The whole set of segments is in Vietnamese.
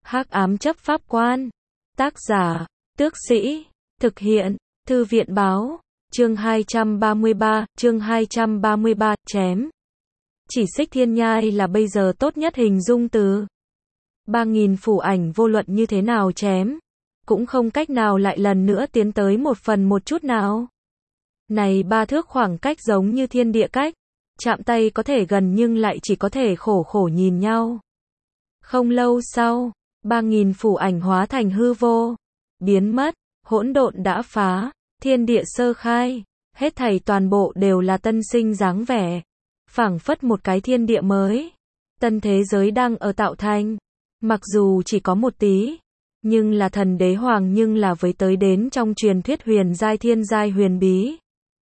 Hắc ám chấp pháp quan. Tác giả, Tước Sĩ. Thực hiện, Thư viện báo. Chương 233, chém. Chỉ xích thiên nhai là bây giờ tốt nhất hình dung từ. 3.000 phủ ảnh vô luận như thế nào chém, cũng không cách nào lại lần nữa tiến tới một phần một chút nào. Này 3 thước khoảng cách giống như thiên địa cách, chạm tay có thể gần nhưng lại chỉ có thể khổ khổ nhìn nhau. Không lâu sau, 3.000 phủ ảnh hóa thành hư vô, biến mất, hỗn độn đã phá, thiên địa sơ khai, hết thảy toàn bộ đều là tân sinh dáng vẻ, phảng phất một cái thiên địa mới, tân thế giới đang ở tạo thành. Mặc dù chỉ có một tí, nhưng là thần đế hoàng nhưng là với tới đến trong truyền thuyết huyền giai thiên giai huyền bí.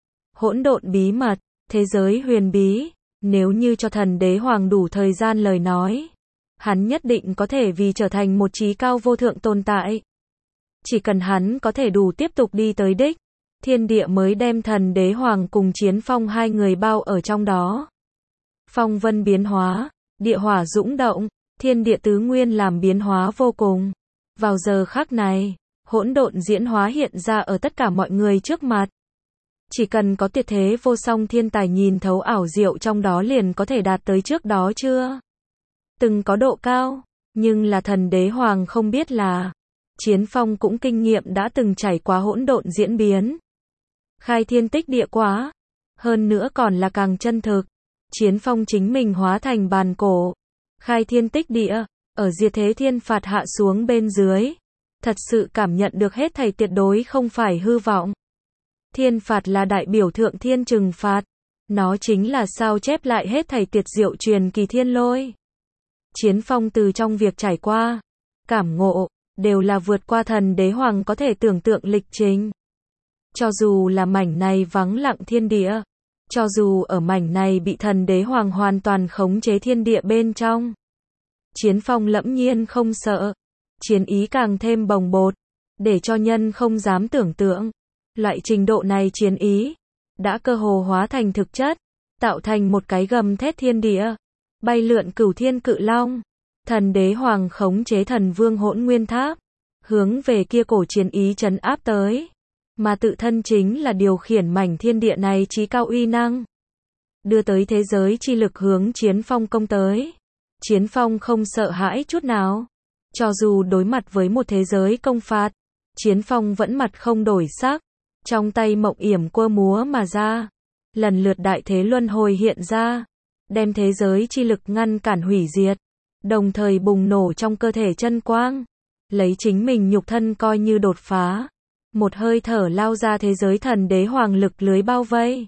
Hỗn độn bí mật, thế giới huyền bí, nếu như cho thần đế hoàng đủ thời gian lời nói, hắn nhất định có thể vì trở thành một chí cao vô thượng tồn tại. Chỉ cần hắn có thể đủ tiếp tục đi tới đích, thiên địa mới đem thần đế hoàng cùng Chiến Phong hai người bao ở trong đó. Phong vân biến hóa, địa hỏa dũng động, thiên địa tứ nguyên làm biến hóa vô cùng. Vào giờ khắc này, hỗn độn diễn hóa hiện ra ở tất cả mọi người trước mặt. Chỉ cần có tuyệt thế vô song thiên tài nhìn thấu ảo diệu trong đó liền có thể đạt tới trước đó chưa từng có độ cao, nhưng là thần đế hoàng không biết là Chiến Phong cũng kinh nghiệm đã từng trải qua hỗn độn diễn biến. Khai thiên tích địa quá, hơn nữa còn là càng chân thực. Chiến Phong chính mình hóa thành bàn cổ, khai thiên tích địa, ở diệt thế thiên phạt hạ xuống bên dưới, thật sự cảm nhận được hết thảy tuyệt đối không phải hư vọng. Thiên phạt là đại biểu thượng thiên trừng phạt, nó chính là sao chép lại hết thảy tuyệt diệu truyền kỳ thiên lôi. Chiến Phong từ trong việc trải qua, cảm ngộ, đều là vượt qua thần đế hoàng có thể tưởng tượng lịch trình. Cho dù là mảnh này vắng lặng thiên địa, cho dù ở mảnh này bị thần đế hoàng hoàn toàn khống chế thiên địa bên trong, Chiến Phong lẫm nhiên không sợ, chiến ý càng thêm bồng bột, để cho nhân không dám tưởng tượng. Loại trình độ này chiến ý, đã cơ hồ hóa thành thực chất, tạo thành một cái gầm thét thiên địa, bay lượn cửu thiên cự long. Thần đế hoàng khống chế thần vương hỗn nguyên tháp, hướng về kia cổ chiến ý trấn áp tới, mà tự thân chính là điều khiển mảnh thiên địa này chí cao uy năng, đưa tới thế giới chi lực hướng Chiến Phong công tới. Chiến Phong không sợ hãi chút nào, cho dù đối mặt với một thế giới công phạt, Chiến Phong vẫn mặt không đổi sắc, trong tay mộng yểm quơ múa mà ra, lần lượt đại thế luân hồi hiện ra, đem thế giới chi lực ngăn cản hủy diệt, đồng thời bùng nổ trong cơ thể chân quang, lấy chính mình nhục thân coi như đột phá, một hơi thở lao ra thế giới thần đế hoàng lực lưới bao vây,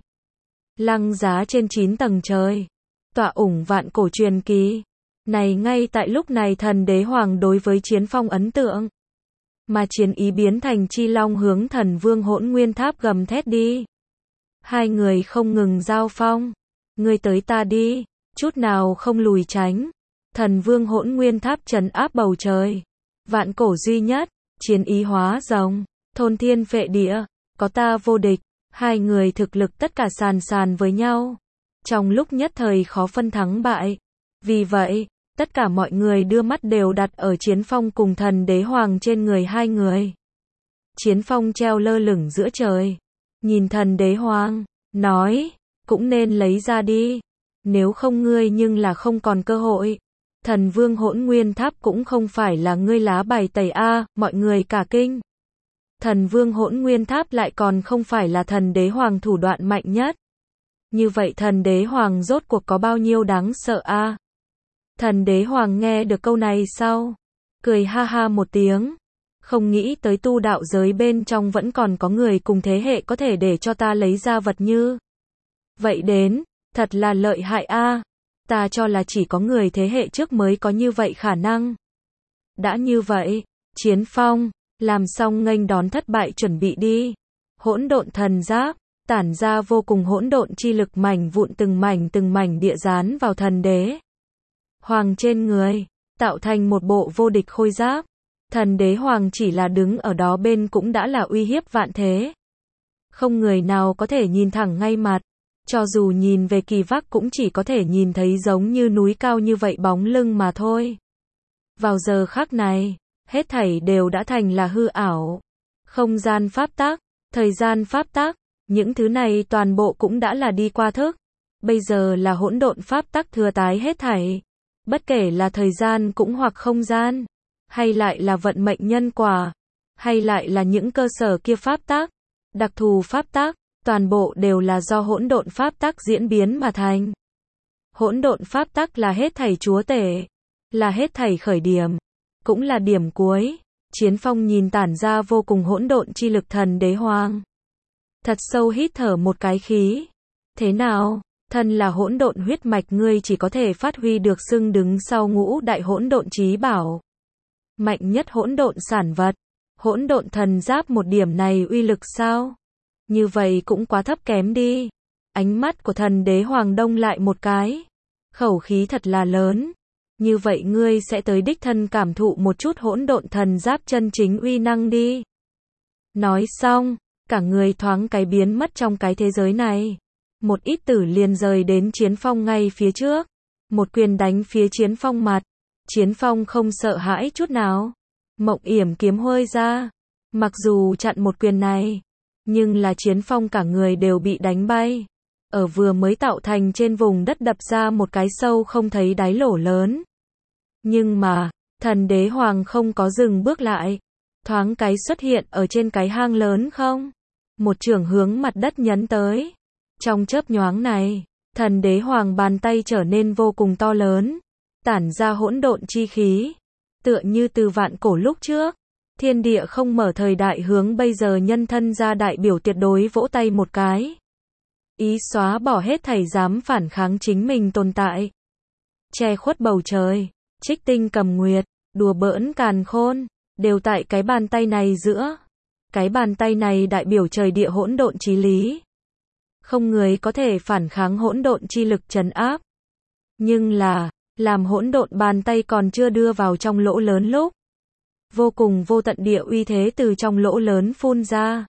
lăng giá trên 9 tầng trời, tọa ủng vạn cổ truyền kỳ. Này ngay tại lúc này thần đế hoàng đối với Chiến Phong ấn tượng, mà chiến ý biến thành chi long hướng thần vương hỗn nguyên tháp gầm thét đi. Hai người không ngừng giao phong, ngươi tới ta đi, chút nào không lùi tránh. Thần vương hỗn nguyên tháp trấn áp bầu trời, vạn cổ duy nhất, chiến ý hóa rồng, thôn thiên phệ địa, có ta vô địch. Hai người thực lực tất cả sàn sàn với nhau, trong lúc nhất thời khó phân thắng bại. Vì vậy, tất cả mọi người đưa mắt đều đặt ở Chiến Phong cùng thần đế hoàng trên người hai người. Chiến Phong treo lơ lửng giữa trời, nhìn thần đế hoàng, nói, cũng nên lấy ra đi, nếu không ngươi nhưng là không còn cơ hội. Thần vương hỗn nguyên tháp cũng không phải là ngươi lá bài tẩy a, mọi người cả kinh. Thần vương hỗn nguyên tháp lại còn không phải là thần đế hoàng thủ đoạn mạnh nhất. Như vậy thần đế hoàng rốt cuộc có bao nhiêu đáng sợ a? Thần đế hoàng nghe được câu này sau, cười ha ha một tiếng, không nghĩ tới tu đạo giới bên trong vẫn còn có người cùng thế hệ có thể để cho ta lấy ra vật như vậy đến, thật là lợi hại a. Ta cho là chỉ có người thế hệ trước mới có như vậy khả năng. Đã như vậy, Chiến Phong, làm xong nghênh đón thất bại chuẩn bị đi. Hỗn độn thần giáp, tản ra vô cùng hỗn độn chi lực mảnh vụn từng mảnh địa dán vào thần đế hoàng trên người, tạo thành một bộ vô địch khôi giáp. Thần đế hoàng chỉ là đứng ở đó bên cũng đã là uy hiếp vạn thế. Không người nào có thể nhìn thẳng ngay mặt, cho dù nhìn về kỳ vác cũng chỉ có thể nhìn thấy giống như núi cao như vậy bóng lưng mà thôi. Vào giờ khắc này, hết thảy đều đã thành là hư ảo. Không gian pháp tắc, thời gian pháp tắc, những thứ này toàn bộ cũng đã là đi qua thức. Bây giờ là hỗn độn pháp tắc thừa tái hết thảy. Bất kể là thời gian cũng hoặc không gian, hay lại là vận mệnh nhân quả, hay lại là những cơ sở kia pháp tắc, đặc thù pháp tắc, toàn bộ đều là do hỗn độn pháp tắc diễn biến mà thành. Hỗn độn pháp tắc là hết thảy chúa tể, là hết thảy khởi điểm, cũng là điểm cuối. Chiến Phong nhìn tản ra vô cùng hỗn độn chi lực thần đế hoàng. Thật sâu hít thở một cái khí. Thế nào? Thân là hỗn độn huyết mạch, ngươi chỉ có thể phát huy được xưng đứng sau ngũ đại hỗn độn chí bảo. Mạnh nhất hỗn độn sản vật, hỗn độn thần giáp, một điểm này uy lực sao? Như vậy cũng quá thấp kém đi. Ánh mắt của thần đế hoàng đông lại một cái. Khẩu khí thật là lớn. Như vậy ngươi sẽ tới đích thân cảm thụ một chút hỗn độn thần giáp chân chính uy năng đi. Nói xong, cả người thoáng cái biến mất trong cái thế giới này. Một ít tử liền rời đến Chiến Phong ngay phía trước. Một quyền đánh phía Chiến Phong mặt. Chiến Phong không sợ hãi chút nào. Mộng yểm kiếm huơi ra. Mặc dù chặn một quyền này, nhưng là Chiến Phong cả người đều bị đánh bay. Ở vừa mới tạo thành trên vùng đất đập ra một cái sâu không thấy đáy lỗ lớn. Nhưng mà, thần đế hoàng không có dừng bước lại. Thoáng cái xuất hiện ở trên cái hang lớn không? Một chưởng hướng mặt đất nhấn tới. Trong chớp nhoáng này, thần đế hoàng bàn tay trở nên vô cùng to lớn, tản ra hỗn độn chi khí, tựa như từ vạn cổ lúc trước, thiên địa không mở thời đại hướng bây giờ nhân thân ra đại biểu tuyệt đối vỗ tay một cái. Ý xóa bỏ hết thảy dám phản kháng chính mình tồn tại. Che khuất bầu trời, trích tinh cầm nguyệt, đùa bỡn càn khôn, đều tại cái bàn tay này giữa. Cái bàn tay này đại biểu trời địa hỗn độn chí lý. Không người có thể phản kháng hỗn độn chi lực trấn áp. Nhưng là, làm hỗn độn bàn tay còn chưa đưa vào trong lỗ lớn lúc, vô cùng vô tận địa uy thế từ trong lỗ lớn phun ra.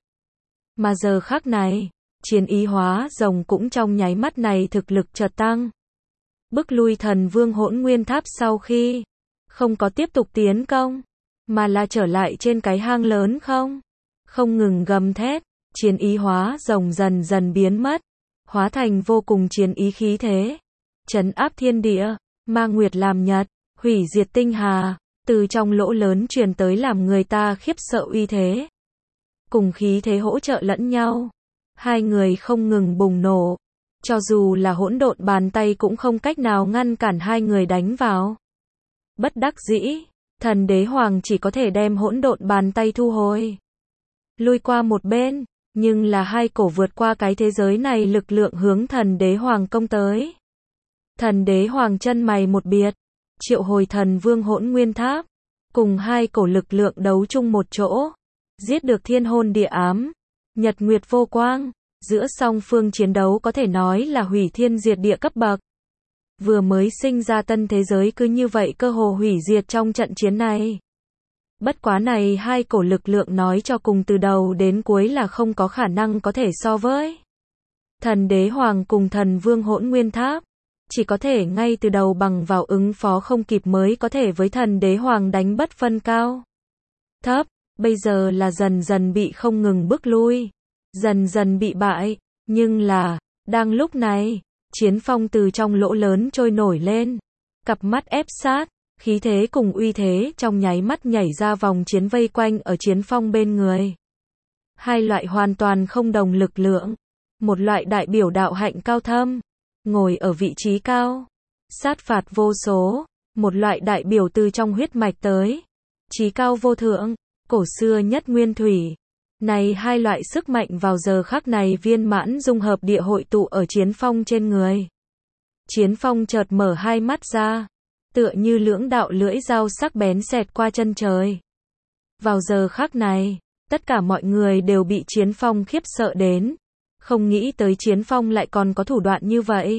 Mà giờ khắc này, chiến ý hóa rồng cũng trong nháy mắt này thực lực chợt tăng. Bức lui thần vương hỗn nguyên tháp sau khi không có tiếp tục tiến công, mà là trở lại trên cái hang lớn không ngừng gầm thét. Chiến ý hóa rồng dần dần biến mất, hóa thành vô cùng chiến ý khí thế, trấn áp thiên địa, ma nguyệt làm nhật, hủy diệt tinh hà, từ trong lỗ lớn truyền tới làm người ta khiếp sợ uy thế. Cùng khí thế hỗ trợ lẫn nhau, hai người không ngừng bùng nổ, cho dù là hỗn độn bàn tay cũng không cách nào ngăn cản hai người đánh vào. Bất đắc dĩ, thần đế hoàng chỉ có thể đem hỗn độn bàn tay thu hồi, lui qua một bên. Nhưng là hai cổ vượt qua cái thế giới này lực lượng hướng thần đế hoàng công tới. Thần đế hoàng chân mày một biệt, triệu hồi thần vương hỗn nguyên tháp, cùng hai cổ lực lượng đấu chung một chỗ, giết được thiên hôn địa ám, nhật nguyệt vô quang, giữa song phương chiến đấu có thể nói là hủy thiên diệt địa cấp bậc. Vừa mới sinh ra tân thế giới cứ như vậy cơ hồ hủy diệt trong trận chiến này. Bất quá này hai cổ lực lượng nói cho cùng từ đầu đến cuối là không có khả năng có thể so với. Thần đế hoàng cùng thần vương hỗn nguyên tháp, chỉ có thể ngay từ đầu bằng vào ứng phó không kịp mới có thể với thần đế hoàng đánh bất phân cao thấp, bây giờ là dần dần bị không ngừng bước lui, dần dần bị bại, nhưng là, đang lúc này, Chiến Phong từ trong lỗ lớn trôi nổi lên, cặp mắt ép sát. Khí thế cùng uy thế trong nháy mắt nhảy ra vòng chiến vây quanh ở Chiến Phong bên người. Hai loại hoàn toàn không đồng lực lượng. Một loại đại biểu đạo hạnh cao thâm, ngồi ở vị trí cao, sát phạt vô số. Một loại đại biểu từ trong huyết mạch tới, trí cao vô thượng, cổ xưa nhất nguyên thủy. Này hai loại sức mạnh vào giờ khắc này viên mãn dung hợp địa hội tụ ở Chiến Phong trên người. Chiến Phong chợt mở hai mắt ra, tựa như lưỡng đạo lưỡi dao sắc bén xẹt qua chân trời. Vào giờ khắc này, tất cả mọi người đều bị Chiến Phong khiếp sợ đến. Không nghĩ tới Chiến Phong lại còn có thủ đoạn như vậy.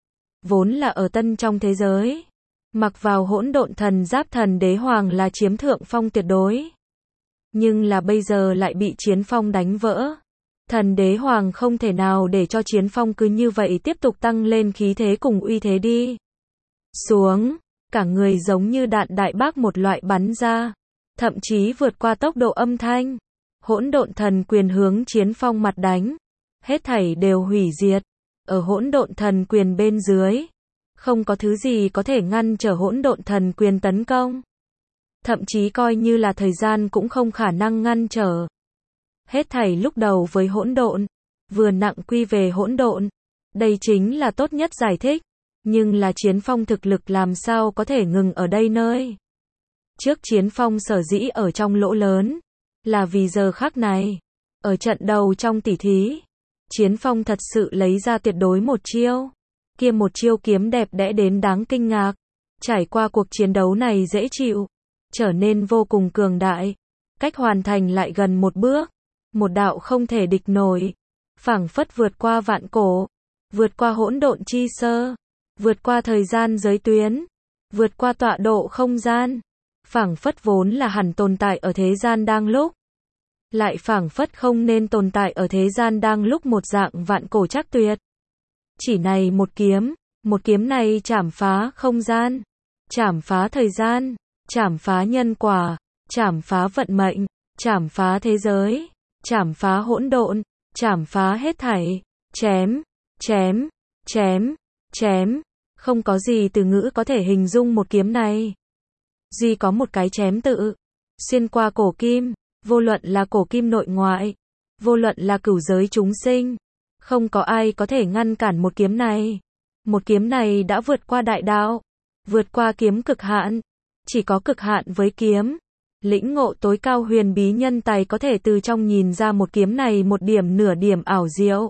Vốn là ở tân trong thế giới, mặc vào hỗn độn thần giáp thần đế hoàng là chiếm thượng phong tuyệt đối. Nhưng là bây giờ lại bị Chiến Phong đánh vỡ. Thần đế hoàng không thể nào để cho Chiến Phong cứ như vậy tiếp tục tăng lên khí thế cùng uy thế đi xuống. cả người giống như đạn đại bác một loại bắn ra, thậm chí vượt qua tốc độ âm thanh. Hỗn độn thần quyền hướng Chiến Phong mặt đánh, hết thảy đều hủy diệt. Ở hỗn độn thần quyền bên dưới, không có thứ gì có thể ngăn trở hỗn độn thần quyền tấn công. Thậm chí coi như là thời gian cũng không khả năng ngăn trở. Hết thảy lúc đầu với hỗn độn, vừa nặng quy về hỗn độn. Đây chính là tốt nhất giải thích. Nhưng là Chiến Phong thực lực làm sao có thể ngừng ở đây nơi. Trước Chiến Phong sở dĩ ở trong lỗ lớn, là vì giờ khắc này. Ở trận đầu trong tỉ thí, Chiến Phong thật sự lấy ra tuyệt đối một chiêu. Kia một chiêu kiếm đẹp đẽ đến đáng kinh ngạc. Trải qua cuộc chiến đấu này dễ chịu, trở nên vô cùng cường đại. Cách hoàn thành lại gần một bước. Một đạo không thể địch nổi. Phảng phất vượt qua vạn cổ. Vượt qua hỗn độn chi sơ. Vượt qua thời gian giới tuyến. Vượt qua tọa độ không gian. Phảng phất vốn là hẳn tồn tại ở thế gian đang lúc. Lại phảng phất không nên tồn tại ở thế gian đang lúc một dạng vạn cổ chắc tuyệt. Chỉ này một kiếm này chảm phá không gian. Chảm phá thời gian. Chảm phá nhân quả. Chảm phá vận mệnh. Chảm phá thế giới. Chảm phá hỗn độn. Chảm phá hết thảy. Chém. Chém. Chém. Chém. Không có gì từ ngữ có thể hình dung một kiếm này. Duy có một cái chém tự. Xuyên qua cổ kim. Vô luận là cổ kim nội ngoại. Vô luận là cửu giới chúng sinh. Không có ai có thể ngăn cản một kiếm này. Một kiếm này đã vượt qua đại đạo. Vượt qua kiếm cực hạn. Chỉ có cực hạn với kiếm. Lĩnh ngộ tối cao huyền bí nhân tài có thể từ trong nhìn ra một kiếm này một điểm nửa điểm ảo diệu.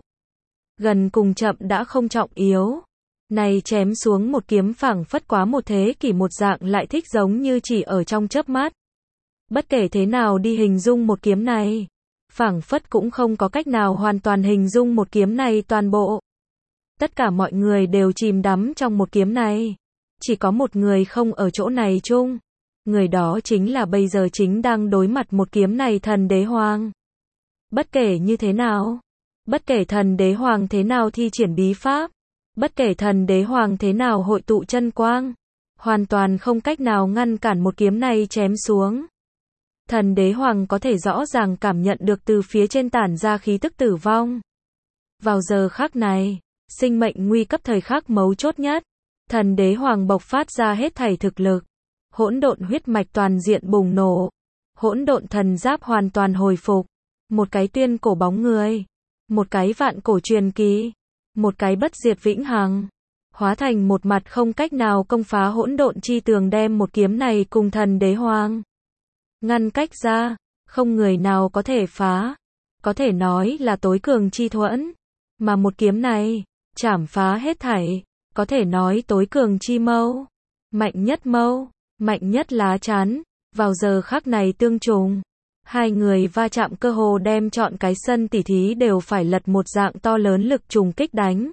Gần cùng chậm đã không trọng yếu. Này chém xuống một kiếm phảng phất quá một thế kỷ một dạng lại thích giống như chỉ ở trong chớp mắt. Bất kể thế nào đi hình dung một kiếm này, phảng phất cũng không có cách nào hoàn toàn hình dung một kiếm này toàn bộ. Tất cả mọi người đều chìm đắm trong một kiếm này. Chỉ có một người không ở chỗ này chung. Người đó chính là bây giờ chính đang đối mặt một kiếm này Thần Đế Hoàng. Bất kể như thế nào, bất kể Thần Đế Hoàng thế nào thi triển bí pháp, bất kể Thần Đế Hoàng thế nào hội tụ chân quang, hoàn toàn không cách nào ngăn cản một kiếm này chém xuống. Thần Đế Hoàng có thể rõ ràng cảm nhận được từ phía trên tản ra khí tức tử vong. Vào giờ khắc này, sinh mệnh nguy cấp thời khắc mấu chốt nhất, Thần Đế Hoàng bộc phát ra hết thảy thực lực. Hỗn độn huyết mạch toàn diện bùng nổ. Hỗn độn thần giáp hoàn toàn hồi phục. Một cái tuyên cổ bóng người. Một cái vạn cổ truyền kỳ. Một cái bất diệt vĩnh hằng. Hóa thành một mặt không cách nào công phá hỗn độn chi tường đem một kiếm này cùng Thần Đế Hoàng ngăn cách ra. Không người nào có thể phá. Có thể nói là tối cường chi thuẫn. Mà một kiếm này, chảm phá hết thảy. Có thể nói tối cường chi mâu. Mạnh nhất mâu. Mạnh nhất lá chắn, vào giờ khắc này tương trùng. Hai người va chạm cơ hồ đem chọn cái sân tỉ thí đều phải lật một dạng to lớn lực trùng kích đánh.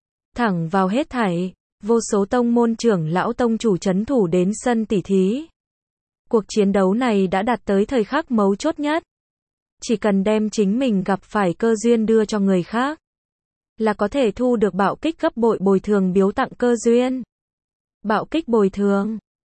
Thẳng vào hết thảy, vô số tông môn trưởng lão tông chủ trấn thủ đến sân tỉ thí. Cuộc chiến đấu này đã đạt tới thời khắc mấu chốt nhất. Chỉ cần đem chính mình gặp phải cơ duyên đưa cho người khác, là có thể thu được bạo kích gấp bội bồi thường biếu tặng cơ duyên. Bạo kích bồi thường.